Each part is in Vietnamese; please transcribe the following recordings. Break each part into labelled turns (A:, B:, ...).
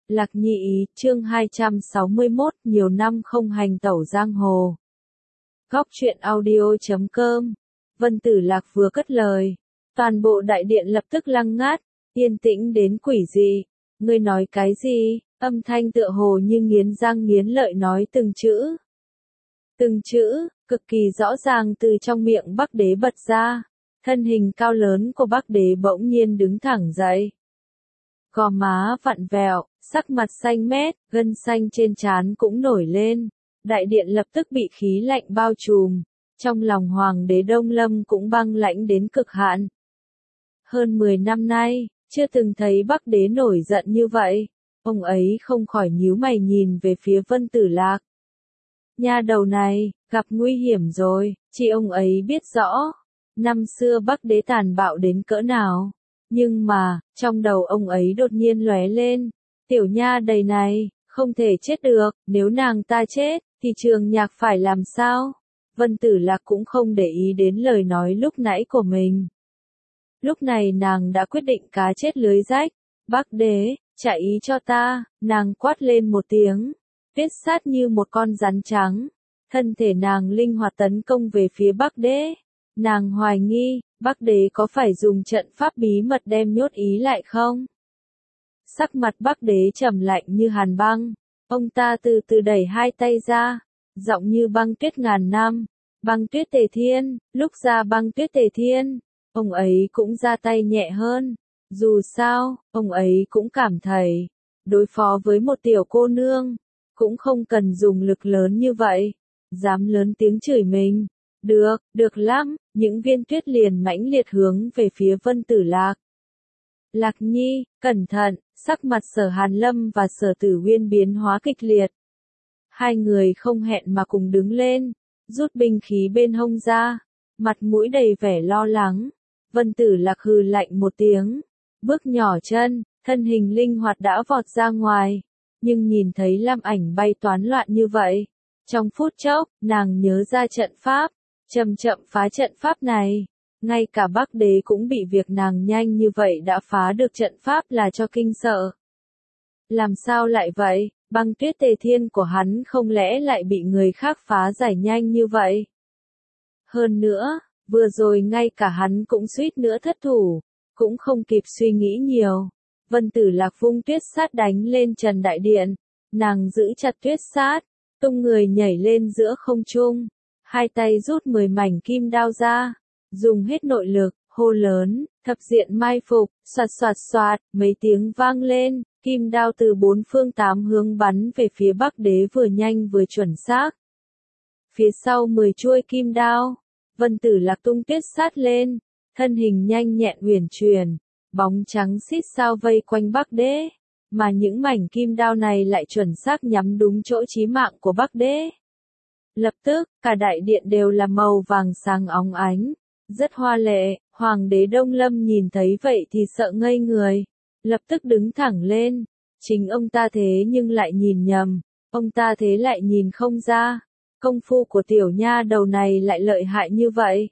A: Lạc Nhi ý, chương 261, nhiều năm không hành tẩu giang hồ. Góc truyện audio.com. Vân Tử Lạc vừa cất lời, toàn bộ đại điện lập tức lăng ngắt, yên tĩnh đến quỷ dị. Ngươi nói cái gì? Âm thanh tựa hồ như nghiến răng nghiến lợi nói từng chữ. Từng chữ, cực kỳ rõ ràng từ trong miệng Bắc Đế bật ra. Thân hình cao lớn của Bắc Đế bỗng nhiên đứng thẳng dậy. Gò má vặn vẹo, sắc mặt xanh mét, gân xanh trên trán cũng nổi lên. Đại điện lập tức bị khí lạnh bao trùm. Trong lòng Hoàng đế Đông Lâm cũng băng lãnh đến cực hạn. Hơn 10 năm nay, chưa từng thấy Bắc Đế nổi giận như vậy. Ông ấy không khỏi nhíu mày nhìn về phía Vân Tử Lạc. Nha đầu này, gặp nguy hiểm rồi, chỉ ông ấy biết rõ. Năm xưa Bắc Đế tàn bạo đến cỡ nào. Nhưng mà, trong đầu ông ấy đột nhiên lóe lên. Tiểu nha đầy này, không thể chết được, nếu nàng ta chết, thì Trường Nhạc phải làm sao? Vân Tử Lạc cũng không để ý đến lời nói lúc nãy của mình. Lúc này nàng đã quyết định cá chết lưới rách. Bắc Đế, trả ý cho ta, nàng quát lên một tiếng. Viết sát như một con rắn trắng. Thân thể nàng linh hoạt tấn công về phía Bắc Đế. Nàng hoài nghi, Bắc Đế có phải dùng trận pháp bí mật đem nhốt ý lại không? Sắc mặt Bắc Đế trầm lạnh như hàn băng. Ông ta từ từ đẩy hai tay ra. Giọng như băng tuyết ngàn năm. Băng tuyết tề thiên, lúc ra băng tuyết tề thiên. Ông ấy cũng ra tay nhẹ hơn. Dù sao, ông ấy cũng cảm thấy, đối phó với một tiểu cô nương, cũng không cần dùng lực lớn như vậy. Dám lớn tiếng chửi mình. Được lắm, những viên tuyết liền mãnh liệt hướng về phía Vân Tử Lạc. Lạc Nhi, cẩn thận, sắc mặt Sở Hàn Lâm và Sở Tử Uyên biến hóa kịch liệt. Hai người không hẹn mà cùng đứng lên, rút binh khí bên hông ra, mặt mũi đầy vẻ lo lắng. Vân Tử Lạc hừ lạnh một tiếng, bước nhỏ chân, thân hình linh hoạt đã vọt ra ngoài, nhưng nhìn thấy lam ảnh bay toán loạn như vậy. Trong phút chốc, nàng nhớ ra trận pháp, chậm chậm phá trận pháp này. Ngay cả Bắc Đế cũng bị việc nàng nhanh như vậy đã phá được trận pháp là cho kinh sợ. Làm sao lại vậy, băng tuyết tề thiên của hắn không lẽ lại bị người khác phá giải nhanh như vậy? Hơn nữa, vừa rồi ngay cả hắn cũng suýt nữa thất thủ, cũng không kịp suy nghĩ nhiều. Vân Tử Lạc vung tuyết sát đánh lên trần đại điện, nàng giữ chặt tuyết sát, tung người nhảy lên giữa không trung, hai tay rút 10 mảnh kim đao ra, dùng hết nội lực, hô lớn, thập diện mai phục, xoạt xoạt xoạt, mấy tiếng vang lên, kim đao từ bốn phương tám hướng bắn về phía Bắc Đế vừa nhanh vừa chuẩn xác. Phía sau 10 chuôi kim đao, Vân Tử Lạc tung tuyết sát lên, thân hình nhanh nhẹn uyển chuyển, bóng trắng xít sao vây quanh Bắc Đế, mà những mảnh kim đao này lại chuẩn xác nhắm đúng chỗ chí mạng của Bắc Đế. Lập tức, cả đại điện đều là màu vàng sáng óng ánh, rất hoa lệ. Hoàng đế Đông Lâm nhìn thấy vậy thì sợ ngây người, lập tức đứng thẳng lên. Chính ông ta thế nhưng lại nhìn nhầm, ông ta thế lại nhìn không ra, công phu của tiểu nha đầu này lại lợi hại như vậy.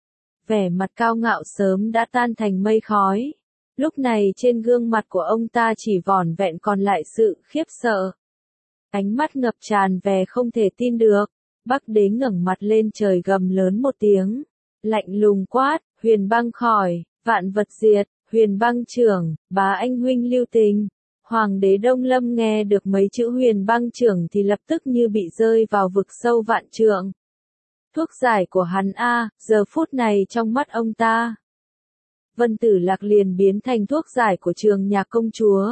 A: Vẻ mặt cao ngạo sớm đã tan thành mây khói, lúc này trên gương mặt của ông ta chỉ vỏn vẹn còn lại sự khiếp sợ. Ánh mắt ngập tràn vẻ không thể tin được. Bắc Đế ngẩng mặt lên trời gầm lớn một tiếng, lạnh lùng quát, Huyền Băng khỏi, vạn vật diệt, Huyền Băng trưởng, bá anh huynh lưu tình. Hoàng đế Đông Lâm nghe được mấy chữ Huyền Băng trưởng thì lập tức như bị rơi vào vực sâu vạn trượng. Thuốc giải của hắn giờ phút này trong mắt ông ta. Vân Tử Lạc liền biến thành thuốc giải của Trường Nhạc công chúa.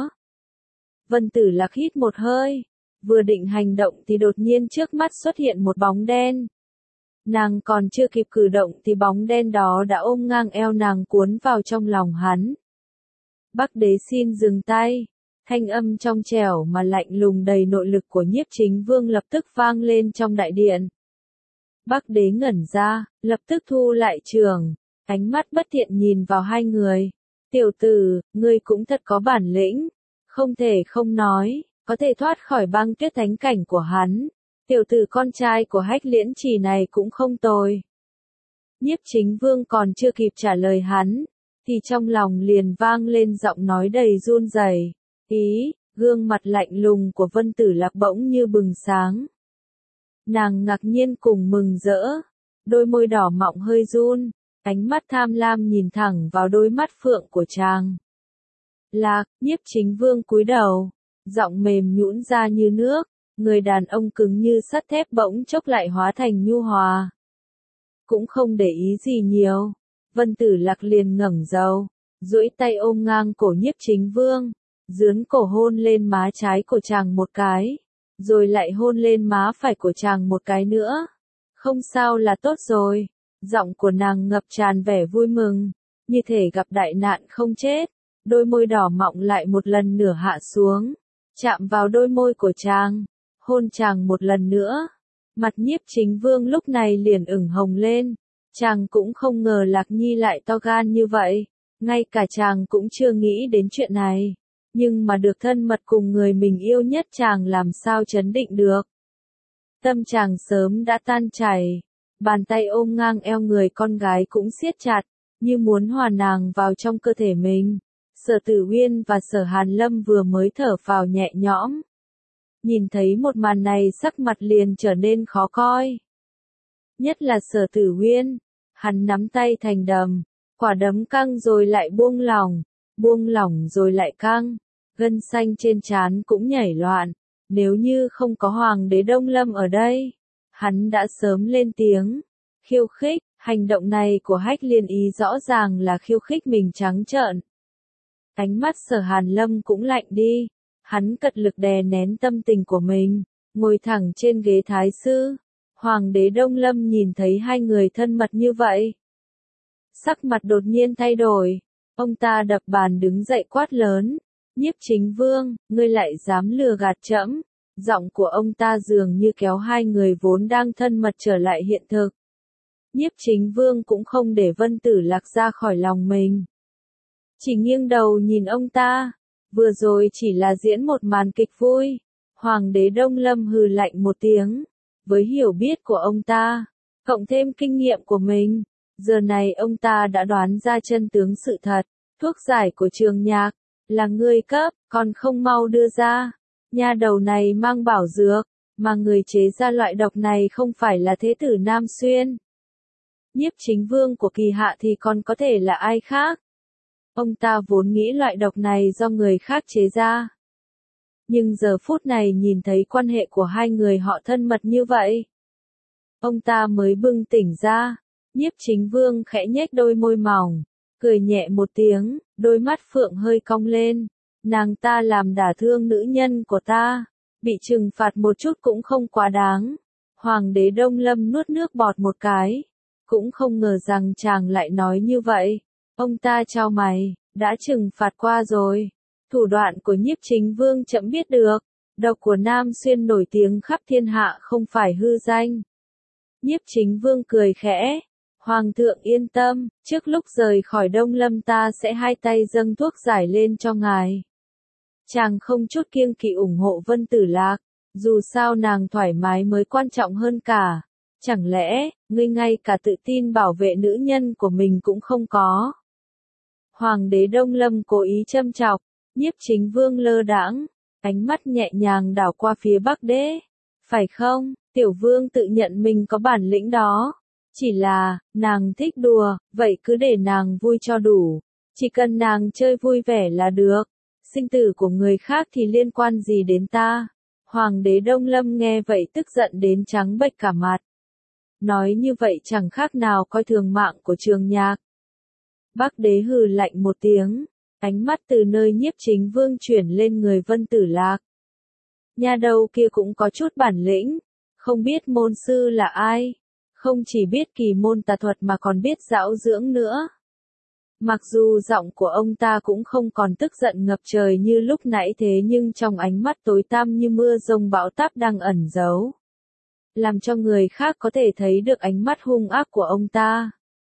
A: Vân Tử Lạc hít một hơi, vừa định hành động thì đột nhiên trước mắt xuất hiện một bóng đen. Nàng còn chưa kịp cử động thì bóng đen đó đã ôm ngang eo nàng cuốn vào trong lòng hắn. Bắc Đế xin dừng tay. Thanh âm trong trẻo mà lạnh lùng đầy nội lực của Nhiếp Chính Vương lập tức vang lên trong đại điện. Bắc Đế ngẩn ra, lập tức thu lại trường, ánh mắt bất thiện nhìn vào hai người. Tiểu tử, ngươi cũng thật có bản lĩnh, không thể không nói, có thể thoát khỏi băng tuyết thánh cảnh của hắn. Tiểu tử con trai của Hách Liễn Trì này cũng không tồi. Nhiếp Chính Vương còn chưa kịp trả lời hắn, thì trong lòng liền vang lên giọng nói đầy run rẩy. Ý, Gương mặt lạnh lùng của Vân Tử Lạc bỗng như bừng sáng. Nàng ngạc nhiên cùng mừng rỡ, đôi môi đỏ mọng hơi run, ánh mắt tham lam nhìn thẳng vào đôi mắt phượng của chàng. Lạc, Nhiếp Chính Vương cúi đầu, giọng mềm nhũn ra như nước, người đàn ông cứng như sắt thép bỗng chốc lại hóa thành nhu hòa. Cũng không để ý gì nhiều, Vân Tử Lạc liền ngẩng đầu, duỗi tay ôm ngang cổ Nhiếp Chính Vương, dướn cổ hôn lên má trái của chàng một cái, rồi lại hôn lên má phải của chàng một cái nữa. Không sao là tốt rồi, giọng của nàng ngập tràn vẻ vui mừng, như thể gặp đại nạn không chết, đôi môi đỏ mọng lại một lần nữa hạ xuống, chạm vào đôi môi của chàng, hôn chàng một lần nữa. Mặt Nhiếp Chính Vương lúc này liền ửng hồng lên, chàng cũng không ngờ Lạc Nhi lại to gan như vậy, ngay cả chàng cũng chưa nghĩ đến chuyện này, nhưng mà được thân mật cùng người mình yêu nhất chàng làm sao trấn định được. Tâm chàng sớm đã tan chảy, bàn tay ôm ngang eo người con gái cũng siết chặt, như muốn hòa nàng vào trong cơ thể mình. Sở Tử Uyên và Sở Hàn Lâm vừa mới thở phào nhẹ nhõm. Nhìn thấy một màn này sắc mặt liền trở nên khó coi. Nhất là Sở Tử Uyên, hắn nắm tay thành đầm, quả đấm căng rồi lại buông lỏng rồi lại căng, gân xanh trên trán cũng nhảy loạn. Nếu như không có Hoàng đế Đông Lâm ở đây, hắn đã sớm lên tiếng, khiêu khích, hành động này của Hách Liên Ý rõ ràng là khiêu khích mình trắng trợn. Ánh mắt Sở Hàn Lâm cũng lạnh đi, hắn cật lực đè nén tâm tình của mình, ngồi thẳng trên ghế thái sư. Hoàng đế Đông Lâm nhìn thấy hai người thân mật như vậy, sắc mặt đột nhiên thay đổi, ông ta đập bàn đứng dậy quát lớn. Nhiếp Chính Vương, ngươi lại dám lừa gạt trẫm? Giọng của ông ta dường như kéo hai người vốn đang thân mật trở lại hiện thực. Nhiếp Chính Vương cũng không để Vân Tử Lạc ra khỏi lòng mình. Chỉ nghiêng đầu nhìn ông ta, vừa rồi chỉ là diễn một màn kịch vui. Hoàng đế Đông Lâm hừ lạnh một tiếng, với hiểu biết của ông ta, cộng thêm kinh nghiệm của mình, giờ này ông ta đã đoán ra chân tướng sự thật. Thuốc giải của Trường Nhạc là ngươi cấp, còn không mau đưa ra. Nha đầu này mang bảo dược, mà người chế ra loại độc này không phải là Thế tử Nam Xuyên. Nhiếp Chính Vương của kỳ hạ thì còn có thể là ai khác? Ông ta vốn nghĩ loại độc này do người khác chế ra. Nhưng giờ phút này nhìn thấy quan hệ của hai người họ thân mật như vậy, ông ta mới bừng tỉnh ra. Nhiếp Chính Vương khẽ nhếch đôi môi mỏng, cười nhẹ một tiếng, đôi mắt phượng hơi cong lên. Nàng ta làm đả thương nữ nhân của ta, bị trừng phạt một chút cũng không quá đáng. Hoàng đế Đông Lâm nuốt nước bọt một cái, cũng không ngờ rằng chàng lại nói như vậy. Ông ta chau mày, đã trừng phạt qua rồi. Thủ đoạn của Nhiếp Chính Vương chậm biết được, độc của Nam Xuyên nổi tiếng khắp thiên hạ không phải hư danh. Nhiếp Chính Vương cười khẽ. Hoàng thượng yên tâm, trước lúc rời khỏi Đông Lâm ta sẽ hai tay dâng thuốc giải lên cho ngài. Chàng không chút kiêng kỵ ủng hộ Vân Tử Lạc, dù sao nàng thoải mái mới quan trọng hơn cả. Chẳng lẽ, ngươi ngay cả tự tin bảo vệ nữ nhân của mình cũng không có? Hoàng đế Đông Lâm cố ý châm chọc, Nhiếp Chính Vương lơ đãng, ánh mắt nhẹ nhàng đảo qua phía Bắc Đế. Phải không, tiểu vương tự nhận mình có bản lĩnh đó. Chỉ là, nàng thích đùa, vậy cứ để nàng vui cho đủ. Chỉ cần nàng chơi vui vẻ là được. Sinh tử của người khác thì liên quan gì đến ta? Hoàng đế Đông Lâm nghe vậy tức giận đến trắng bệch cả mặt. Nói như vậy chẳng khác nào coi thường mạng của Trường Nhạc. Bắc Đế hừ lạnh một tiếng, ánh mắt từ nơi Nhiếp Chính Vương chuyển lên người Vân Tử Lạc. Nhà đầu kia cũng có chút bản lĩnh, không biết môn sư là ai. Không chỉ biết kỳ môn tà thuật mà còn biết dão dưỡng nữa. Mặc dù giọng của ông ta cũng không còn tức giận ngập trời như lúc nãy thế nhưng trong ánh mắt tối tăm như mưa rông bão táp đang ẩn giấu, làm cho người khác có thể thấy được ánh mắt hung ác của ông ta.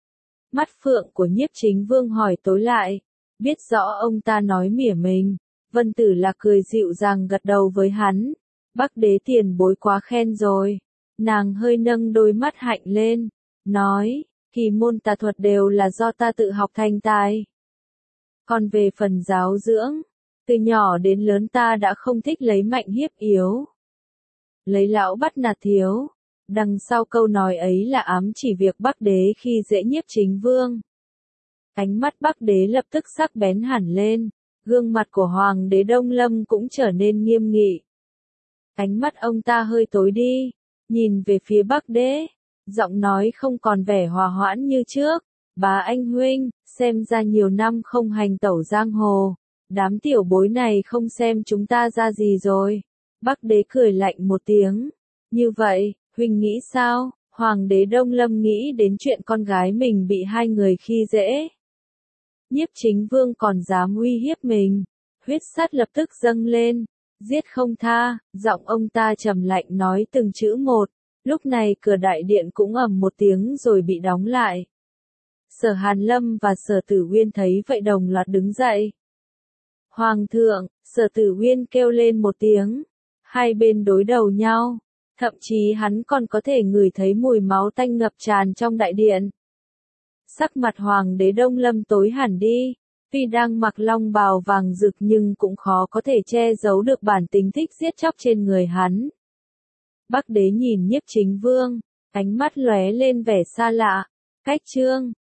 A: Mắt phượng của Nhiếp Chính Vương hỏi tối lại, biết rõ ông ta nói mỉa mình. Vân Tử Lạc cười dịu dàng gật đầu với hắn. Bắc Đế tiền bối quá khen rồi. Nàng hơi nâng đôi mắt hạnh lên, nói, kỳ môn tà thuật đều là do ta tự học thành tài. Còn về phần giáo dưỡng, Từ nhỏ đến lớn ta đã không thích lấy mạnh hiếp yếu. Lấy lão bắt nạt thiếu. Đằng sau câu nói ấy là ám chỉ việc Bắc Đế khi dễ Nhiếp Chính Vương. Ánh mắt Bắc Đế lập tức sắc bén hẳn lên, gương mặt của Hoàng đế Đông Lâm cũng trở nên nghiêm nghị. Ánh mắt ông ta hơi tối đi, nhìn về phía Bắc Đế, giọng nói không còn vẻ hòa hoãn như trước. Bá anh huynh, xem ra nhiều năm không hành tẩu giang hồ, đám tiểu bối này không xem chúng ta ra gì rồi. Bắc Đế cười lạnh một tiếng. Như vậy, huynh nghĩ sao? Hoàng đế Đông Lâm nghĩ đến chuyện con gái mình bị hai người khi dễ. Nhiếp Chính Vương còn dám uy hiếp mình. Huyết sắt lập tức dâng lên. Giết không tha, giọng ông ta trầm lạnh nói từng chữ một. Lúc này cửa đại điện cũng ầm một tiếng rồi bị đóng lại. Sở Hàn Lâm và Sở Tử Uyên thấy vậy đồng loạt đứng dậy. Hoàng thượng, Sở Tử Uyên kêu lên một tiếng. Hai bên đối đầu nhau. Thậm chí hắn còn có thể ngửi thấy mùi máu tanh ngập tràn trong đại điện. Sắc mặt Hoàng đế Đông Lâm tối hẳn đi. Tuy đang mặc long bào vàng rực nhưng cũng khó có thể che giấu được bản tính thích giết chóc trên người hắn. Bắc Đế nhìn Nhiếp Chính Vương, ánh mắt lóe lên vẻ xa lạ. Cách trương,